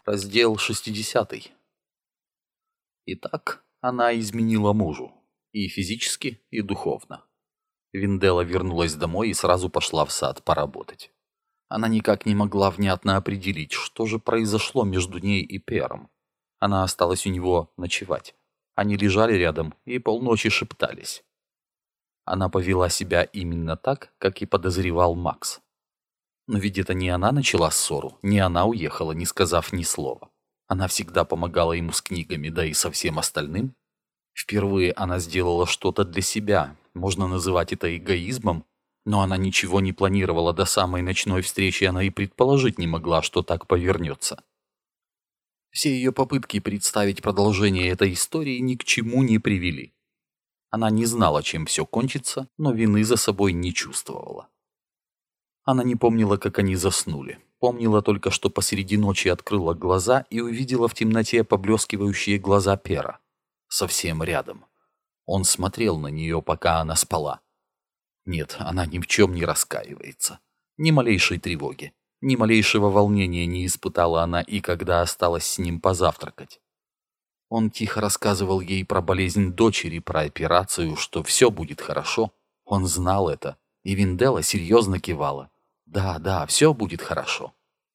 Раздел 60. Итак, она изменила мужу. И физически, и духовно. Виндела вернулась домой и сразу пошла в сад поработать. Она никак не могла внятно определить, что же произошло между ней и Пером. Она осталась у него ночевать. Они лежали рядом и полночи шептались. Она повела себя именно так, как и подозревал Макс. Но ведь это не она начала ссору, не она уехала, не сказав ни слова. Она всегда помогала ему с книгами, да и со всем остальным. Впервые она сделала что-то для себя, можно называть это эгоизмом, но она ничего не планировала до самой ночной встречи, она и предположить не могла, что так повернется. Все ее попытки представить продолжение этой истории ни к чему не привели. Она не знала, чем все кончится, но вины за собой не чувствовала. Она не помнила, как они заснули. Помнила только, что посреди ночи открыла глаза и увидела в темноте поблескивающие глаза Пера. Совсем рядом. Он смотрел на нее, пока она спала. Нет, она ни в чем не раскаивается. Ни малейшей тревоги, ни малейшего волнения не испытала она и когда осталась с ним позавтракать. Он тихо рассказывал ей про болезнь дочери, про операцию, что все будет хорошо. Он знал это, и Виндела серьезно кивала. Да, все будет хорошо.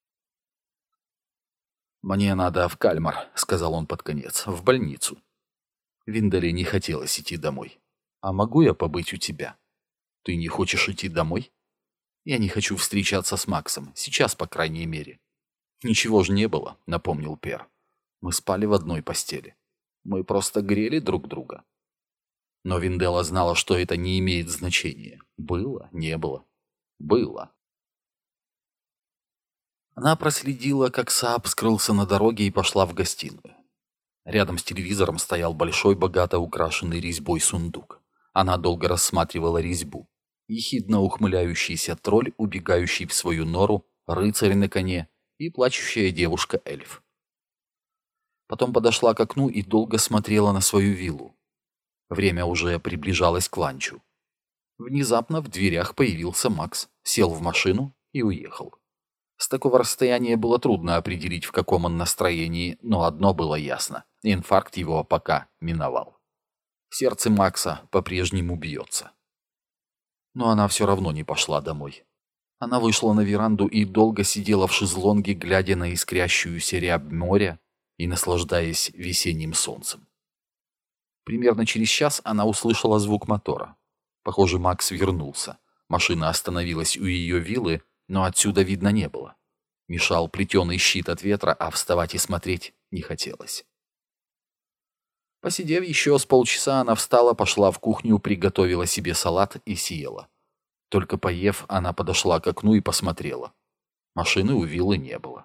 «Мне надо в Кальмар», — сказал он под конец, — «в больницу». Винделе не хотелось идти домой. «А могу я побыть у тебя?» «Ты не хочешь идти домой?» «Я не хочу встречаться с Максом, сейчас, по крайней мере». «Ничего же не было», — напомнил Пер. «Мы спали в одной постели. Мы просто грели друг друга». Но Виндела знала, что это не имеет значения. Было, не было. Было. Она проследила, как Сааб скрылся на дороге и пошла в гостиную. Рядом с телевизором стоял большой, богато украшенный резьбой сундук. Она долго рассматривала резьбу. Ехидно ухмыляющийся тролль, убегающий в свою нору, рыцарь на коне и плачущая девушка-эльф. Потом подошла к окну и долго смотрела на свою виллу. Время уже приближалось к ланчу. Внезапно в дверях появился Макс, сел в машину и уехал. С такого расстояния было трудно определить, в каком он настроении, но одно было ясно – инфаркт его пока миновал. Сердце Макса по-прежнему бьется. Но она все равно не пошла домой. Она вышла на веранду и долго сидела в шезлонге, глядя на искрящуюся рябь моря и наслаждаясь весенним солнцем. Примерно через час она услышала звук мотора. Похоже, Макс вернулся. Машина остановилась у ее виллы, но отсюда видно не было. Мешал плетеный щит от ветра, а вставать и смотреть не хотелось. Посидев еще с полчаса, она встала, пошла в кухню, приготовила себе салат и съела. Только поев, она подошла к окну и посмотрела. Машины у виллы не было.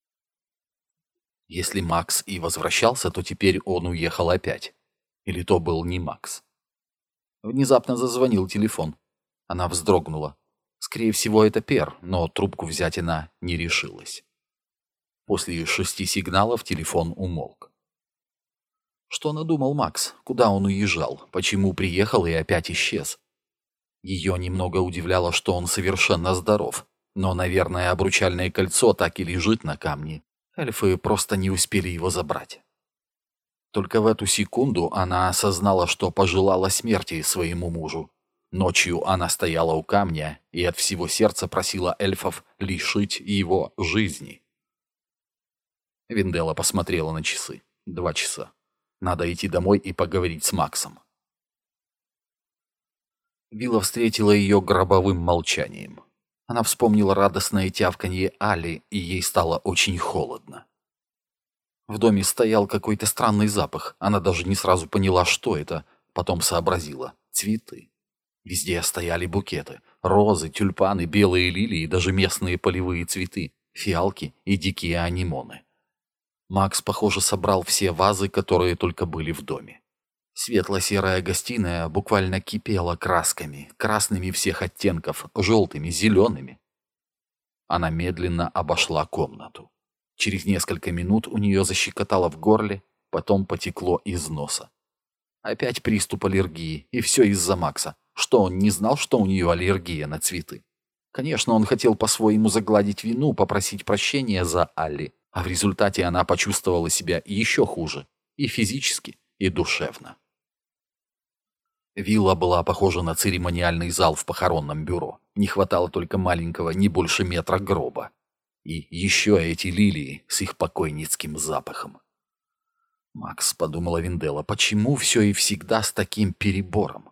Если Макс и возвращался, то теперь он уехал опять. Или то был не Макс. Внезапно зазвонил телефон. Она вздрогнула. Скорее всего, это Пер, но трубку взять она не решилась. После 6 сигналов телефон умолк. Что надумал Макс? Куда он уезжал? Почему приехал и опять исчез? Ее немного удивляло, что он совершенно здоров. Но, наверное, обручальное кольцо так и лежит на камне. Эльфы просто не успели его забрать. Только в эту секунду она осознала, что пожелала смерти своему мужу. Ночью она стояла у камня и от всего сердца просила эльфов лишить его жизни. Виндела посмотрела на часы. 2 часа. Надо идти домой и поговорить с Максом. Вилла встретила ее гробовым молчанием. Она вспомнила радостное тявканье Али, и ей стало очень холодно. В доме стоял какой-то странный запах. Она даже не сразу поняла, что это. Потом сообразила. Цветы. Везде стояли букеты. Розы, тюльпаны, белые лилии, даже местные полевые цветы, фиалки и дикие анимоны. Макс, похоже, собрал все вазы, которые только были в доме. Светло-серая гостиная буквально кипела красками, красными всех оттенков, желтыми, зелеными. Она медленно обошла комнату. Через несколько минут у нее защекотало в горле, потом потекло из носа. Опять приступ аллергии, и все из-за Макса. Что, он не знал, что у нее аллергия на цветы? Конечно, он хотел по-своему загладить вину, попросить прощения за Алли. а в результате она почувствовала себя еще хуже и физически, и душевно. Вилла была похожа на церемониальный зал в похоронном бюро. Не хватало только маленького, не больше метра гроба. И еще эти лилии с их покойницким запахом. «Макс», — подумала Винделла, — «почему все и всегда с таким перебором?»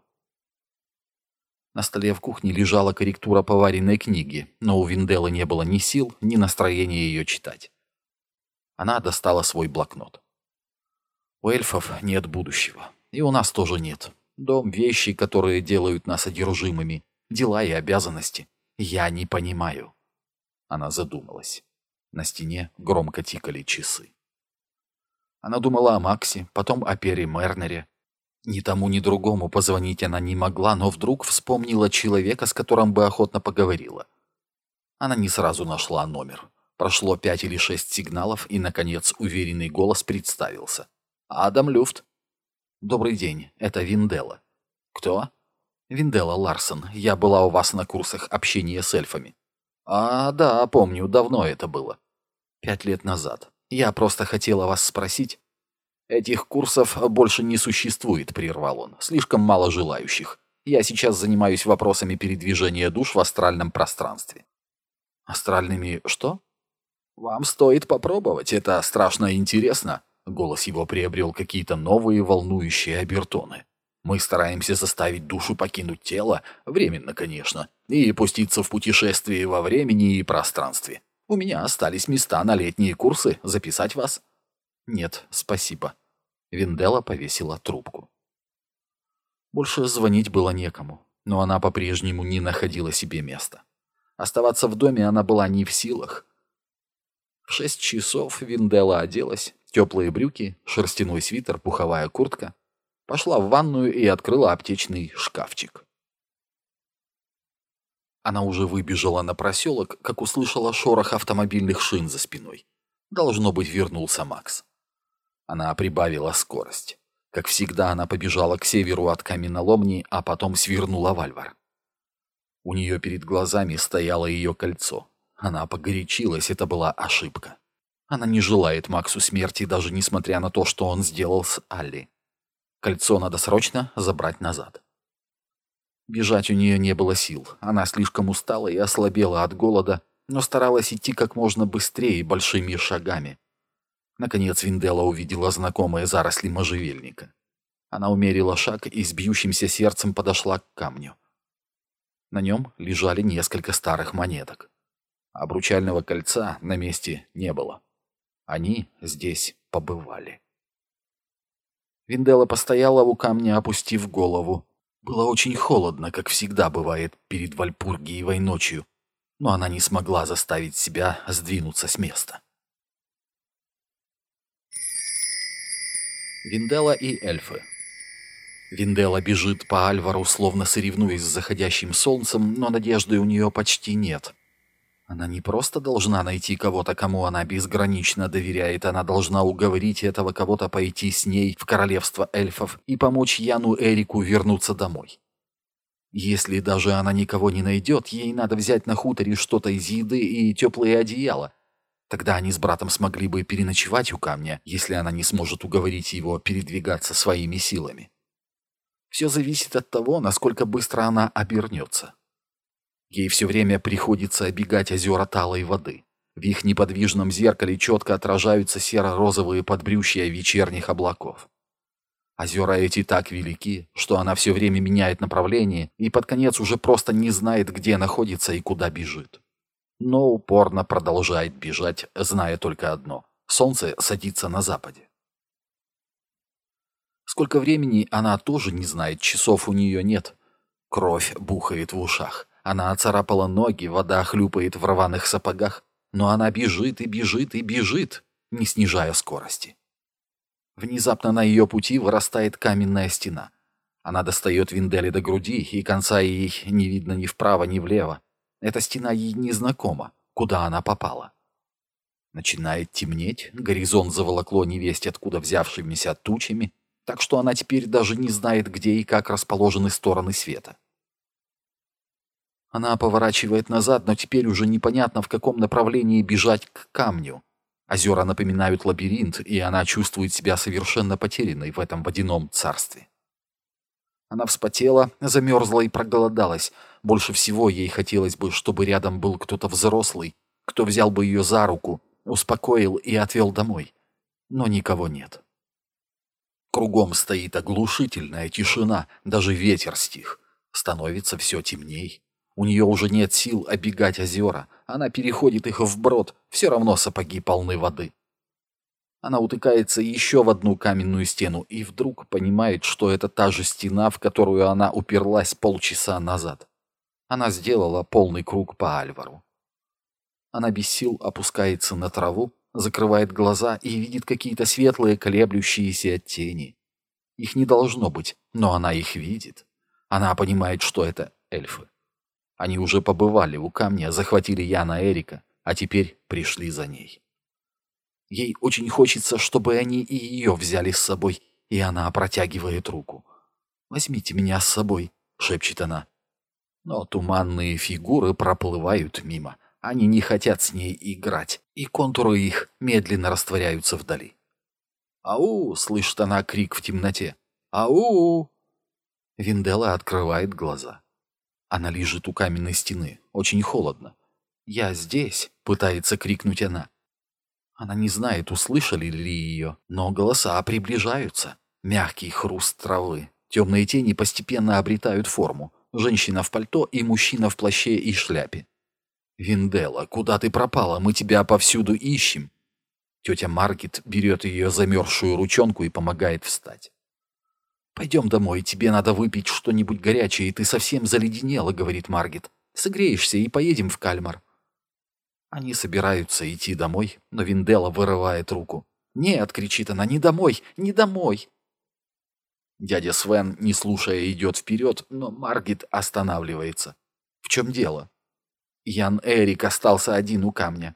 На столе в кухне лежала корректура поваренной книги, но у Винделлы не было ни сил, ни настроения ее читать. Она достала свой блокнот. «У эльфов нет будущего, и у нас тоже нет. Дом, вещи, которые делают нас одержимыми, дела и обязанности. Я не понимаю». Она задумалась. На стене громко тикали часы. Она думала о Максе, потом о Перри Мернере. Ни тому, ни другому позвонить она не могла, но вдруг вспомнила человека, с которым бы охотно поговорила. Она не сразу нашла номер. Прошло 5 или 6 сигналов, и, наконец, уверенный голос представился. «Адам Люфт». «Добрый день, это Винделла». «Кто?» «Винделла Ларсон. Я была у вас на курсах общения с эльфами». «А, да, помню, давно это было». 5 лет назад. Я просто хотела вас спросить». «Этих курсов больше не существует», — прервал он. «Слишком мало желающих. Я сейчас занимаюсь вопросами передвижения душ в астральном пространстве». «Астральными что?» «Вам стоит попробовать, это страшно интересно». Голос его приобрел какие-то новые волнующие обертоны. «Мы стараемся заставить душу покинуть тело, временно, конечно, и пуститься в путешествие во времени и пространстве. У меня остались места на летние курсы. Записать вас?» «Нет, спасибо». Винделла повесила трубку. Больше звонить было некому, но она по-прежнему не находила себе места. Оставаться в доме она была не в силах. В 6 часов Винделла оделась, теплые брюки, шерстяной свитер, пуховая куртка, пошла в ванную и открыла аптечный шкафчик. Она уже выбежала на проселок, как услышала шорох автомобильных шин за спиной. Должно быть, вернулся Макс. Она прибавила скорость. Как всегда, она побежала к северу от каменоломни, а потом свернула в Альвар. У нее перед глазами стояло ее кольцо. Она погорячилась, это была ошибка. Она не желает Максу смерти, даже несмотря на то, что он сделал с Алли. Кольцо надо срочно забрать назад. Бежать у нее не было сил. Она слишком устала и ослабела от голода, но старалась идти как можно быстрее, большими шагами. Наконец Винделла увидела знакомые заросли можжевельника. Она умерила шаг и с бьющимся сердцем подошла к камню. На нем лежали несколько старых монеток. Обручального кольца на месте не было. Они здесь побывали. Винделла постояла у камня, опустив голову. Было очень холодно, как всегда бывает перед Вальпургиевой ночью, но она не смогла заставить себя сдвинуться с места. Винделла и эльфы. Винделла бежит по Альвару, словно соревнуясь с заходящим солнцем, но надежды у нее почти нет. Она не просто должна найти кого-то, кому она безгранично доверяет, она должна уговорить этого кого-то пойти с ней в королевство эльфов и помочь Яну Эрику вернуться домой. Если даже она никого не найдет, ей надо взять на хуторе что-то из еды и теплые одеяла. Тогда они с братом смогли бы переночевать у камня, если она не сможет уговорить его передвигаться своими силами. Все зависит от того, насколько быстро она обернется. Ей все время приходится обегать озера талой воды. В их неподвижном зеркале четко отражаются серо-розовые подбрюшья вечерних облаков. Озера эти так велики, что она все время меняет направление и под конец уже просто не знает, где находится и куда бежит. Но упорно продолжает бежать, зная только одно — солнце садится на западе. Сколько времени она тоже не знает, часов у нее нет. Кровь бухает в ушах. Она оцарапала ноги, вода хлюпает в рваных сапогах, но она бежит и бежит и бежит, не снижая скорости. Внезапно на ее пути вырастает каменная стена. Она достает Винделле до груди, и конца ей не видно ни вправо, ни влево. Эта стена ей незнакома, куда она попала. Начинает темнеть, горизонт заволокло невесть откуда взявшимися тучами, так что она теперь даже не знает, где и как расположены стороны света. Она поворачивает назад, но теперь уже непонятно, в каком направлении бежать к камню. Озера напоминают лабиринт, и она чувствует себя совершенно потерянной в этом водяном царстве. Она вспотела, замерзла и проголодалась. Больше всего ей хотелось бы, чтобы рядом был кто-то взрослый, кто взял бы ее за руку, успокоил и отвел домой. Но никого нет. Кругом стоит оглушительная тишина, даже ветер стих. Становится все темней. У нее уже нет сил оббегать озера. Она переходит их вброд, все равно сапоги полны воды. Она утыкается еще в одну каменную стену и вдруг понимает, что это та же стена, в которую она уперлась полчаса назад. Она сделала полный круг по Альвару. Она без сил опускается на траву, закрывает глаза и видит какие-то светлые колеблющиеся тени. Их не должно быть, но она их видит. Она понимает, что это эльфы. Они уже побывали у камня, захватили Яна Эрика, а теперь пришли за ней. Ей очень хочется, чтобы они и ее взяли с собой, и она протягивает руку. «Возьмите меня с собой», — шепчет она. Но туманные фигуры проплывают мимо. Они не хотят с ней играть, и контуры их медленно растворяются вдали. «Ау!» — слышит она крик в темноте. «Ау!» Винделла открывает глаза. Она лежит у каменной стены. Очень холодно. «Я здесь!» — пытается крикнуть она. Она не знает, услышали ли ее, но голоса приближаются. Мягкий хруст травы. Темные тени постепенно обретают форму. Женщина в пальто и мужчина в плаще и шляпе. «Винделла, куда ты пропала? Мы тебя повсюду ищем!» Тетя Маргит берет ее замерзшую ручонку и помогает встать. «Пойдем домой, тебе надо выпить что-нибудь горячее, и ты совсем заледенела», — говорит Маргит. «Согреешься и поедем в Кальмар». Они собираются идти домой, но Винделла вырывает руку. «Нет!» — кричит она. «Не домой! Не домой!» Дядя Свен, не слушая, идет вперед, но Маргит останавливается. «В чем дело?» Ян Эрик остался один у камня.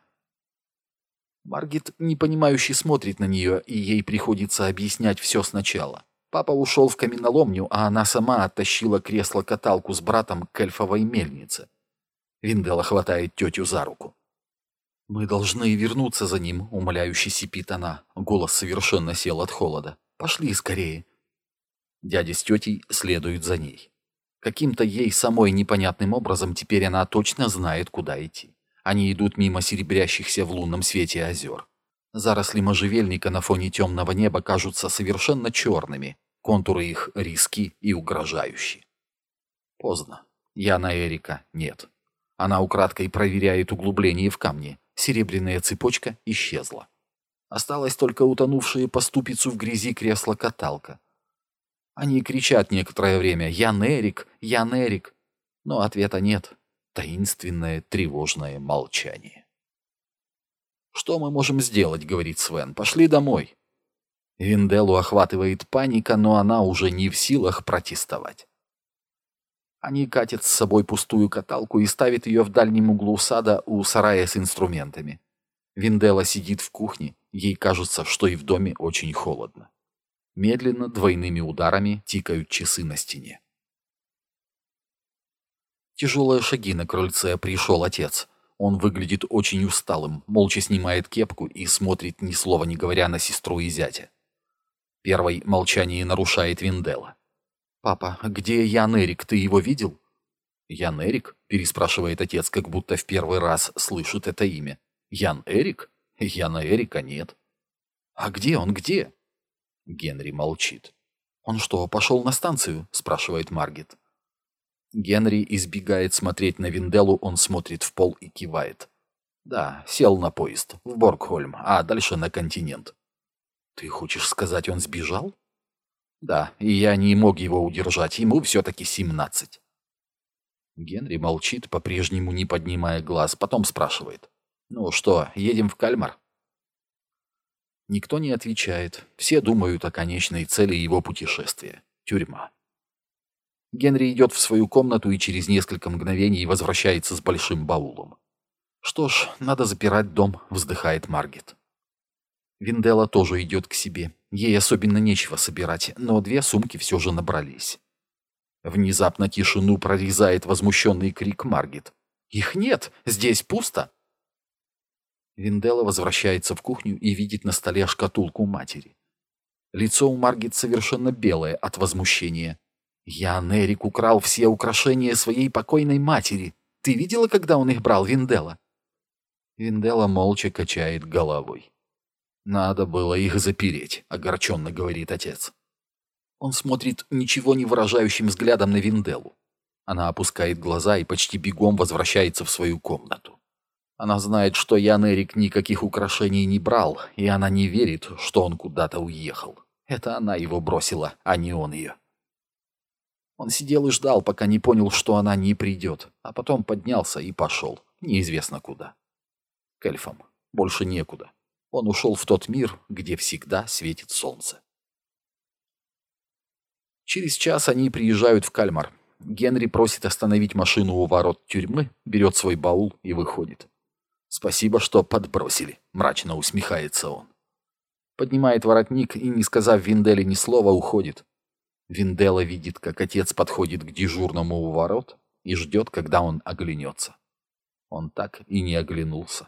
Маргит непонимающе смотрит на нее, и ей приходится объяснять все сначала. Папа ушел в каменоломню, а она сама оттащила кресло-каталку с братом к эльфовой мельнице. Винделла хватает тетю за руку. «Мы должны вернуться за ним», — умоляюще сипит она. Голос совершенно сел от холода. «Пошли скорее». Дядя с тетей следуют за ней. Каким-то ей самой непонятным образом теперь она точно знает, куда идти. Они идут мимо серебрящихся в лунном свете озер. Заросли можжевельника на фоне темного неба кажутся совершенно черными. Контуры их риски и угрожающие. Поздно. Яна Эрика нет. Она украдкой проверяет углубление в камне. Серебряная цепочка исчезла. Осталось только утонувшие по ступицу в грязи кресло-каталка. Они кричат некоторое время «Ян Эрик! Ян Эрик!», но ответа нет. Таинственное, тревожное молчание. «Что мы можем сделать?» — говорит Свен. «Пошли домой». Винделлу охватывает паника, но она уже не в силах протестовать. Они катят с собой пустую каталку и ставят ее в дальнем углу сада у сарая с инструментами. Винделла сидит в кухне, ей кажется, что и в доме очень холодно. Медленно, двойными ударами тикают часы на стене. Тяжелые шаги на крыльце, пришел отец. Он выглядит очень усталым, молча снимает кепку и смотрит, ни слова не говоря, на сестру и зятя. Первой молчание нарушает Винделла. «Папа, где Ян Эрик? Ты его видел?» «Ян Эрик?» — переспрашивает отец, как будто в первый раз слышит это имя. «Ян Эрик? Яна Эрика нет». «А где он, где?» Генри молчит. «Он что, пошел на станцию?» — спрашивает Маргит. Генри избегает смотреть на Винделлу, он смотрит в пол и кивает. «Да, сел на поезд, в Боргхольм, а дальше на континент». «Ты хочешь сказать, он сбежал?» «Да, и я не мог его удержать, ему все-таки 17». Генри молчит, по-прежнему не поднимая глаз, потом спрашивает. «Ну что, едем в Кальмар?» Никто не отвечает, все думают о конечной цели его путешествия — тюрьма. Генри идет в свою комнату и через несколько мгновений возвращается с большим баулом. «Что ж, надо запирать дом», — вздыхает Маргит. Винделла тоже идет к себе. Ей особенно нечего собирать, но 2 сумки все же набрались. Внезапно тишину прорезает возмущенный крик Маргит. «Их нет! Здесь пусто!» Винделла возвращается в кухню и видит на столе шкатулку матери. Лицо у Маргит совершенно белое от возмущения. «Ян Эрик украл все украшения своей покойной матери. Ты видела, когда он их брал, Винделла?» Винделла молча качает головой. «Надо было их запереть», — огорченно говорит отец. Он смотрит ничего не выражающим взглядом на Винделлу. Она опускает глаза и почти бегом возвращается в свою комнату. Она знает, что Ян Эрик никаких украшений не брал, и она не верит, что он куда-то уехал. Это она его бросила, а не он ее. Он сидел и ждал, пока не понял, что она не придет, а потом поднялся и пошел, неизвестно куда. К эльфам. Больше некуда. Он ушел в тот мир, где всегда светит солнце. Через час они приезжают в Кальмар. Генри просит остановить машину у ворот тюрьмы, берет свой баул и выходит. «Спасибо, что подбросили», — мрачно усмехается он. Поднимает воротник и, не сказав Винделле ни слова, уходит. Винделла видит, как отец подходит к дежурному у ворот и ждет, когда он оглянется. Он так и не оглянулся.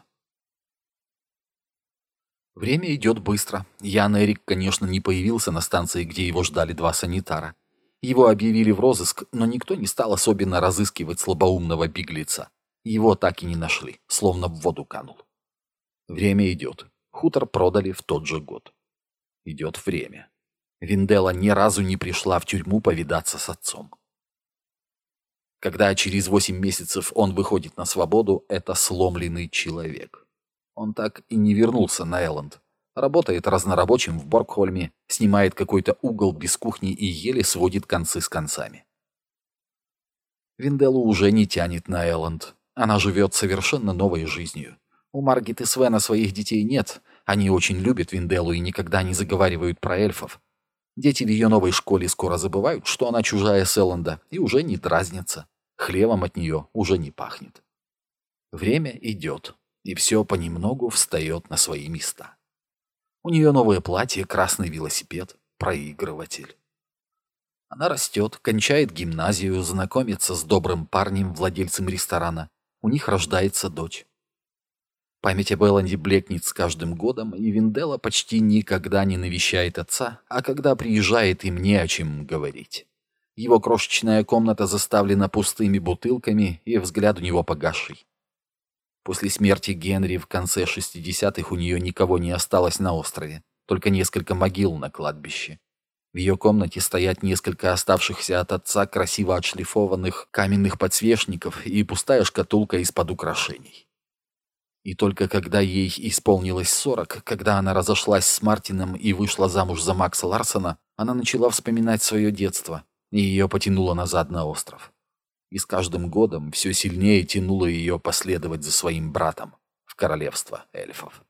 Время идет быстро. Ян Эрик, конечно, не появился на станции, где его ждали два санитара. Его объявили в розыск, но никто не стал особенно разыскивать слабоумного беглеца. Его так и не нашли, словно в воду канул. Время идет. Хутор продали в тот же год. Идет время. Винделла ни разу не пришла в тюрьму повидаться с отцом. Когда через 8 месяцев он выходит на свободу, это сломленный человек. Он так и не вернулся на Элленд. Работает разнорабочим в Боргхольме, снимает какой-то угол без кухни и еле сводит концы с концами. Винделлу уже не тянет на Элленд. Она живет совершенно новой жизнью. У Маргит и Свена своих детей нет. Они очень любят Винделлу и никогда не заговаривают про эльфов. Дети в ее новой школе скоро забывают, что она чужая с Элленда, и уже не дразнятся. Хлебом от нее уже не пахнет. Время идет, и все понемногу встает на свои места. У нее новое платье, красный велосипед, проигрыватель. Она растет, кончает гимназию, знакомится с добрым парнем, владельцем ресторана. У них рождается дочь. Память об Элленде блекнет с каждым годом, и Винделла почти никогда не навещает отца, а когда приезжает, им не о чем говорить. Его крошечная комната заставлена пустыми бутылками, и взгляд у него погасший. После смерти Генри в конце 60-х у нее никого не осталось на острове, только несколько могил на кладбище. В ее комнате стоят несколько оставшихся от отца красиво отшлифованных каменных подсвечников и пустая шкатулка из-под украшений. И только когда ей исполнилось 40, когда она разошлась с Мартином и вышла замуж за Макса Ларсона, она начала вспоминать свое детство, и ее потянуло назад на остров. И с каждым годом все сильнее тянуло ее последовать за своим братом в королевство эльфов.